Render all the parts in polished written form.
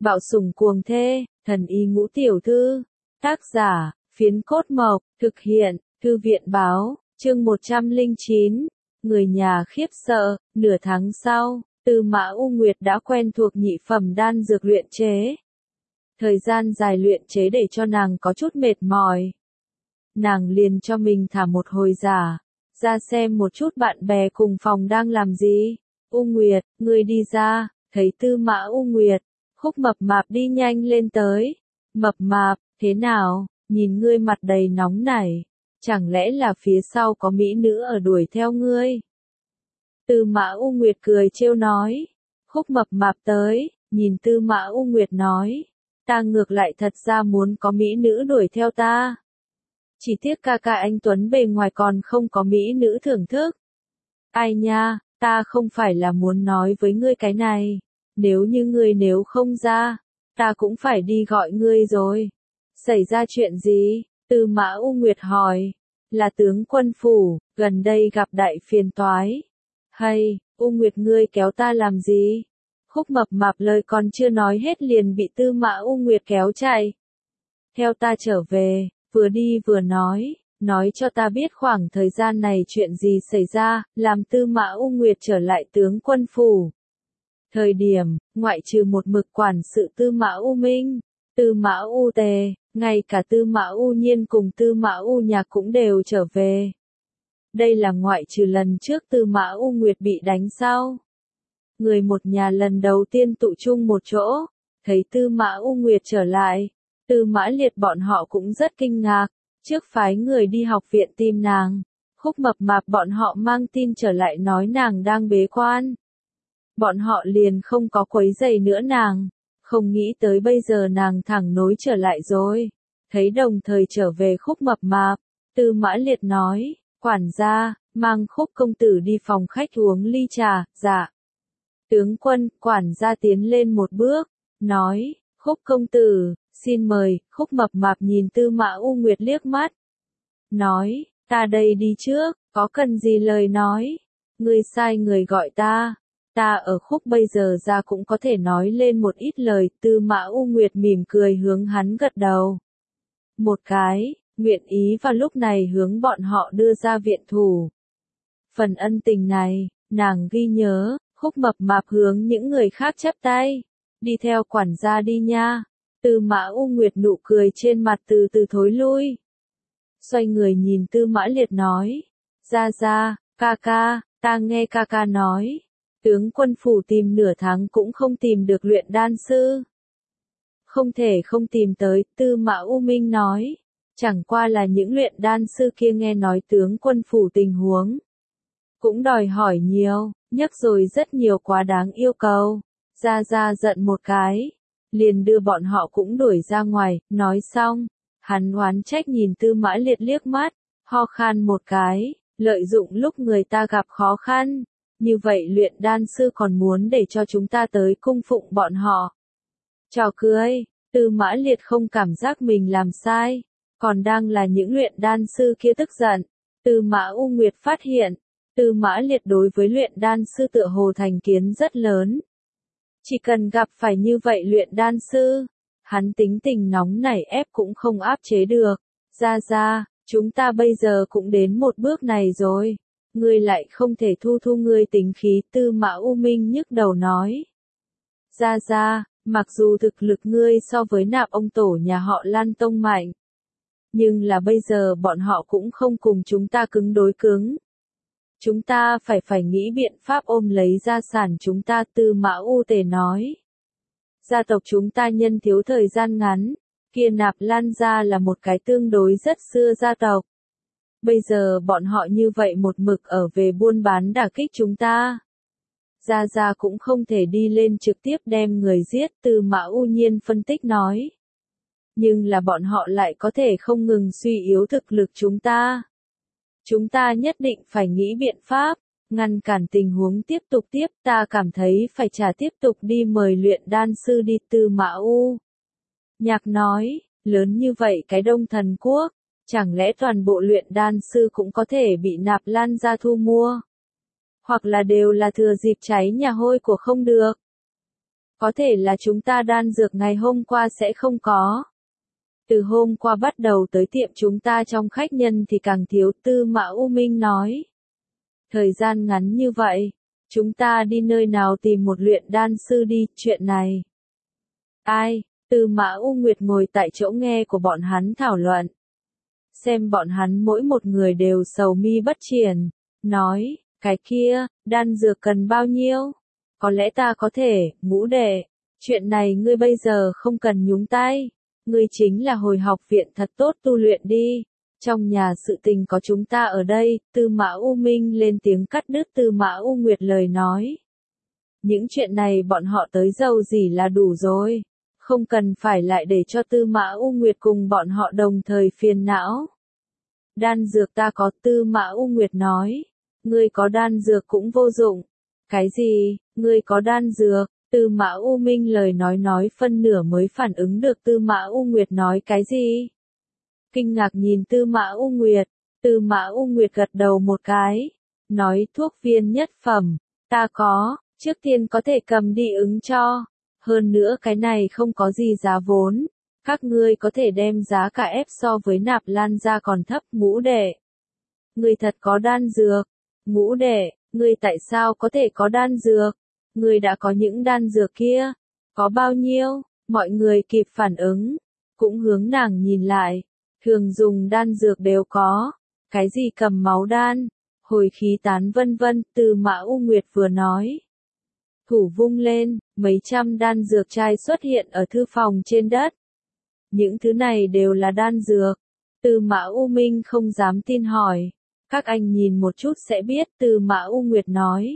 Bạo sủng cuồng thê, thần y ngũ tiểu thư. Tác giả, Phiến Cốt Mộc, thực hiện, Thư viện báo, chương 109. Người nhà khiếp sợ, nửa tháng sau, Tư Mã U Nguyệt đã quen thuộc nhị phẩm đan dược luyện chế. Thời gian dài luyện chế để cho nàng có chút mệt mỏi. Nàng liền cho mình thả một hồi giả, ra xem một chút bạn bè cùng phòng đang làm gì. U Nguyệt, ngươi đi ra, thấy Tư Mã U Nguyệt, Khúc Mập Mạp đi nhanh lên tới. Mập Mạp, thế nào, nhìn ngươi mặt đầy nóng nảy, chẳng lẽ là phía sau có mỹ nữ ở đuổi theo ngươi? Tư Mã U Nguyệt cười trêu nói. Khúc Mập Mạp tới, nhìn Tư Mã U Nguyệt nói, ta ngược lại thật ra muốn có mỹ nữ đuổi theo ta. Chỉ tiếc ca ca anh Tuấn bề ngoài còn không có mỹ nữ thưởng thức. Ai nha, ta không phải là muốn nói với ngươi cái này, nếu như ngươi nếu không ra, ta cũng phải đi gọi ngươi rồi. Xảy ra chuyện gì? Tư Mã U Nguyệt hỏi. Là tướng quân phủ, gần đây gặp đại phiền toái. Hay, U Nguyệt ngươi kéo ta làm gì? Khúc Mập Mạp lời còn chưa nói hết liền bị Tư Mã U Nguyệt kéo chạy. Theo ta trở về, vừa đi vừa nói cho ta biết khoảng thời gian này chuyện gì xảy ra, làm Tư Mã U Nguyệt trở lại tướng quân phủ. Thời điểm, ngoại trừ một mực quản sự Tư Mã U Minh, Tư Mã U Tề, ngay cả Tư Mã U Nhiên cùng Tư Mã U Nhạc cũng đều trở về. Đây là ngoại trừ lần trước Tư Mã U Nguyệt bị đánh sau. Người một nhà lần đầu tiên tụ chung một chỗ, thấy Tư Mã U Nguyệt trở lại, Tư Mã Liệt bọn họ cũng rất kinh ngạc, trước phái người đi học viện tìm nàng. Khúc Mập Mạp bọn họ mang tin trở lại nói nàng đang bế quan. Bọn họ liền không có quấy rầy nữa nàng, không nghĩ tới bây giờ nàng thẳng nối trở lại rồi. Thấy đồng thời trở về Khúc Mập Mạp, Tư Mã Liệt nói, quản gia, mang Khúc công tử đi phòng khách uống ly trà. Dạ. Tướng quân, quản gia tiến lên một bước, nói, Khúc công tử, xin mời. Khúc Mập Mạp nhìn Tư Mã U Nguyệt liếc mắt, nói, ta đây đi trước, có cần gì lời nói, ngươi sai người gọi ta. Ta ở Khúc bây giờ ra cũng có thể nói lên một ít lời. Tư Mã U Nguyệt mỉm cười hướng hắn gật đầu một cái, nguyện ý vào lúc này hướng bọn họ đưa ra viện thủ. Phần ân tình này, nàng ghi nhớ. Khúc Mập Mạp hướng những người khác chắp tay, đi theo quản gia đi nha. Tư Mã U Nguyệt nụ cười trên mặt từ từ thối lui. Xoay người nhìn Tư Mã Liệt nói, ra, ca ca, ta nghe ca ca nói, tướng quân phủ tìm nửa tháng cũng không tìm được luyện đan sư. Không thể không tìm tới, Tư Mã U Minh nói, chẳng qua là những luyện đan sư kia nghe nói tướng quân phủ tình huống, cũng đòi hỏi nhiều, nhắc rồi rất nhiều quá đáng yêu cầu. Ra giận một cái, liền đưa bọn họ cũng đuổi ra ngoài. Nói xong, hắn oán trách nhìn Tư Mã Liệt liếc mắt, ho khan một cái, lợi dụng lúc người ta gặp khó khăn. Như vậy luyện đan sư còn muốn để cho chúng ta tới cung phụng bọn họ. Trò cười, Tư Mã Liệt không cảm giác mình làm sai, còn đang là những luyện đan sư kia tức giận. Tư Mã U Nguyệt phát hiện, Tư Mã Liệt đối với luyện đan sư tựa hồ thành kiến rất lớn. Chỉ cần gặp phải như vậy luyện đan sư, hắn tính tình nóng nảy ép cũng không áp chế được. Ra, chúng ta bây giờ cũng đến một bước này rồi, ngươi lại không thể thu ngươi tính khí. Tư Mã U Minh nhức đầu nói. Ra, mặc dù thực lực ngươi so với Nạp ông tổ nhà họ Lan Tông mạnh, nhưng là bây giờ bọn họ cũng không cùng chúng ta cứng đối cứng. Chúng ta phải nghĩ biện pháp ôm lấy gia sản chúng ta. Tư Mã U Tề nói. Gia tộc chúng ta nhân thiếu thời gian ngắn, kia Nạp Lan gia là một cái tương đối rất xưa gia tộc. Bây giờ bọn họ như vậy một mực ở về buôn bán đả kích chúng ta. Gia cũng không thể đi lên trực tiếp đem người giết. Tư Mã U Nhiên phân tích nói. Nhưng là bọn họ lại có thể không ngừng suy yếu thực lực chúng ta. Chúng ta nhất định phải nghĩ biện pháp, ngăn cản tình huống tiếp tục. Ta cảm thấy phải tiếp tục đi mời luyện đan sư đi. Tư Mã U Nhạc nói, lớn như vậy cái Đông Thần Quốc, chẳng lẽ toàn bộ luyện đan sư cũng có thể bị Nạp Lan gia thu mua? Hoặc là đều là thừa dịp cháy nhà hôi của không được? Có thể là chúng ta đan dược ngày hôm qua sẽ không có. Từ hôm qua bắt đầu tới tiệm chúng ta trong khách nhân thì càng thiếu, Tư Mã U Minh nói. Thời gian ngắn như vậy, chúng ta đi nơi nào tìm một luyện đan sư đi, chuyện này. Ai, Tư Mã U Nguyệt ngồi tại chỗ nghe của bọn hắn thảo luận. Xem bọn hắn mỗi một người đều sầu mi bất triển, nói, cái kia, đan dược cần bao nhiêu? Có lẽ ta có thể, Ngũ đệ, chuyện này ngươi bây giờ không cần nhúng tay. Ngươi chính là hồi học viện thật tốt tu luyện đi. Trong nhà sự tình có chúng ta ở đây, Tư Mã U Minh lên tiếng cắt đứt Tư Mã U Nguyệt lời nói. Những chuyện này bọn họ tới dâu gì là đủ rồi. Không cần phải lại để cho Tư Mã U Nguyệt cùng bọn họ đồng thời phiền não. Đan dược ta có, Tư Mã U Nguyệt nói. Ngươi có đan dược cũng vô dụng. Cái gì, ngươi có đan dược? Tư Mã U Minh lời nói phân nửa mới phản ứng được Tư Mã U Nguyệt nói cái gì. Kinh ngạc nhìn Tư Mã U Nguyệt, Tư Mã U Nguyệt gật đầu một cái, nói thuốc viên nhất phẩm, ta có, trước tiên có thể cầm đi ứng cho, hơn nữa cái này không có gì giá vốn, các ngươi có thể đem giá cả ép so với Nạp Lan gia còn thấp. Ngũ đệ, ngươi thật có đan dược? Ngũ đệ, ngươi tại sao có thể có đan dược? Ngươi đã có những đan dược kia, có bao nhiêu? Mọi người kịp phản ứng, cũng hướng nàng nhìn lại, thường dùng đan dược đều có, cái gì cầm máu đan, hồi khí tán vân vân, Tư Mã U Nguyệt vừa nói. Thủ vung lên, mấy trăm đan dược chai xuất hiện ở thư phòng trên đất. Những thứ này đều là đan dược. Tư Mã U Minh không dám tin hỏi. Các anh nhìn một chút sẽ biết, Tư Mã U Nguyệt nói.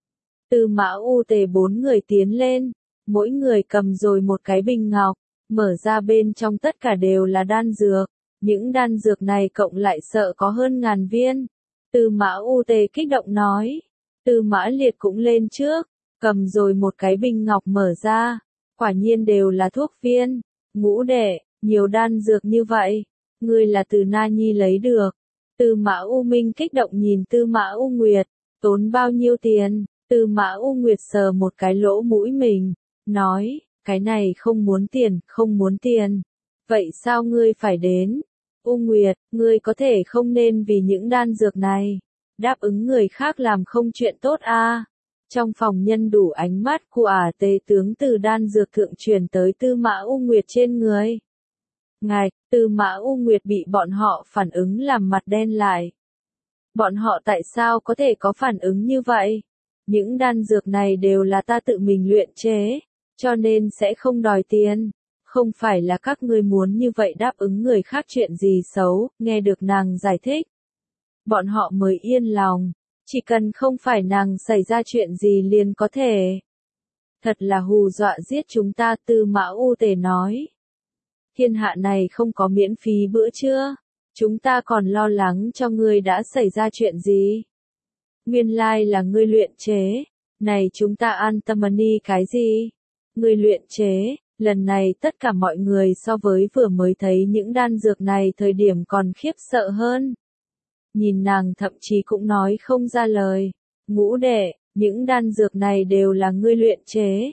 Tư Mã U Tề 4 người tiến lên, mỗi người cầm rồi một cái bình ngọc, mở ra bên trong tất cả đều là đan dược. Những đan dược này cộng lại sợ có hơn 1000 viên. Tư Mã U Tề kích động nói. Tư Mã Liệt cũng lên trước, cầm rồi một cái bình ngọc mở ra. Quả nhiên đều là thuốc viên. Ngũ đệ, nhiều đan dược như vậy, ngươi là từ Na Nhi lấy được. Tư Mã U Minh kích động nhìn Tư Mã U Nguyệt, tốn bao nhiêu tiền? Tư Mã U Nguyệt sờ một cái lỗ mũi mình, nói, cái này không muốn tiền, không muốn tiền. Vậy sao ngươi phải đến? U Nguyệt, ngươi có thể không nên vì những đan dược này, đáp ứng người khác làm không chuyện tốt a. Trong phòng nhân đủ ánh mắt của Tề tướng từ đan dược thượng truyền tới Tư Mã U Nguyệt trên người. Ngài, Tư Mã U Nguyệt bị bọn họ phản ứng làm mặt đen lại. Bọn họ tại sao có thể có phản ứng như vậy? Những đan dược này đều là ta tự mình luyện chế, cho nên sẽ không đòi tiền. Không phải là các ngươi muốn như vậy đáp ứng người khác chuyện gì xấu, nghe được nàng giải thích. Bọn họ mới yên lòng, chỉ cần không phải nàng xảy ra chuyện gì liền có thể. Thật là hù dọa giết chúng ta, Tư Mã U Tề nói. Thiên hạ này không có miễn phí bữa trưa, chúng ta còn lo lắng cho ngươi đã xảy ra chuyện gì. Nguyên lai là ngươi luyện chế, này chúng ta an tâm đi cái gì? Ngươi luyện chế, lần này tất cả mọi người so với vừa mới thấy những đan dược này thời điểm còn khiếp sợ hơn. Nhìn nàng thậm chí cũng nói không ra lời. Ngũ đệ, những đan dược này đều là ngươi luyện chế.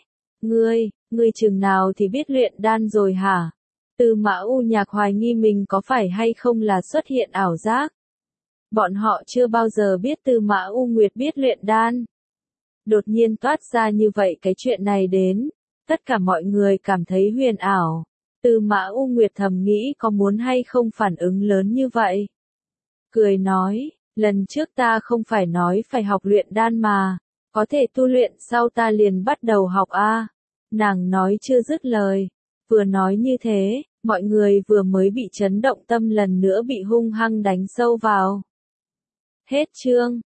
Ngươi chừng nào thì biết luyện đan rồi hả? Tư Mã U Nhạc hoài nghi mình có phải hay không là xuất hiện ảo giác. Bọn họ chưa bao giờ biết Tư Mã U Nguyệt biết luyện đan. Đột nhiên toát ra như vậy cái chuyện này đến, tất cả mọi người cảm thấy huyền ảo. Tư Mã U Nguyệt thầm nghĩ có muốn hay không phản ứng lớn như vậy. Cười nói, lần trước ta không phải nói phải học luyện đan mà, có thể tu luyện sau ta liền bắt đầu học a. Nàng nói chưa dứt lời, vừa nói như thế, mọi người vừa mới bị chấn động tâm lần nữa bị hung hăng đánh sâu vào. Hết chương.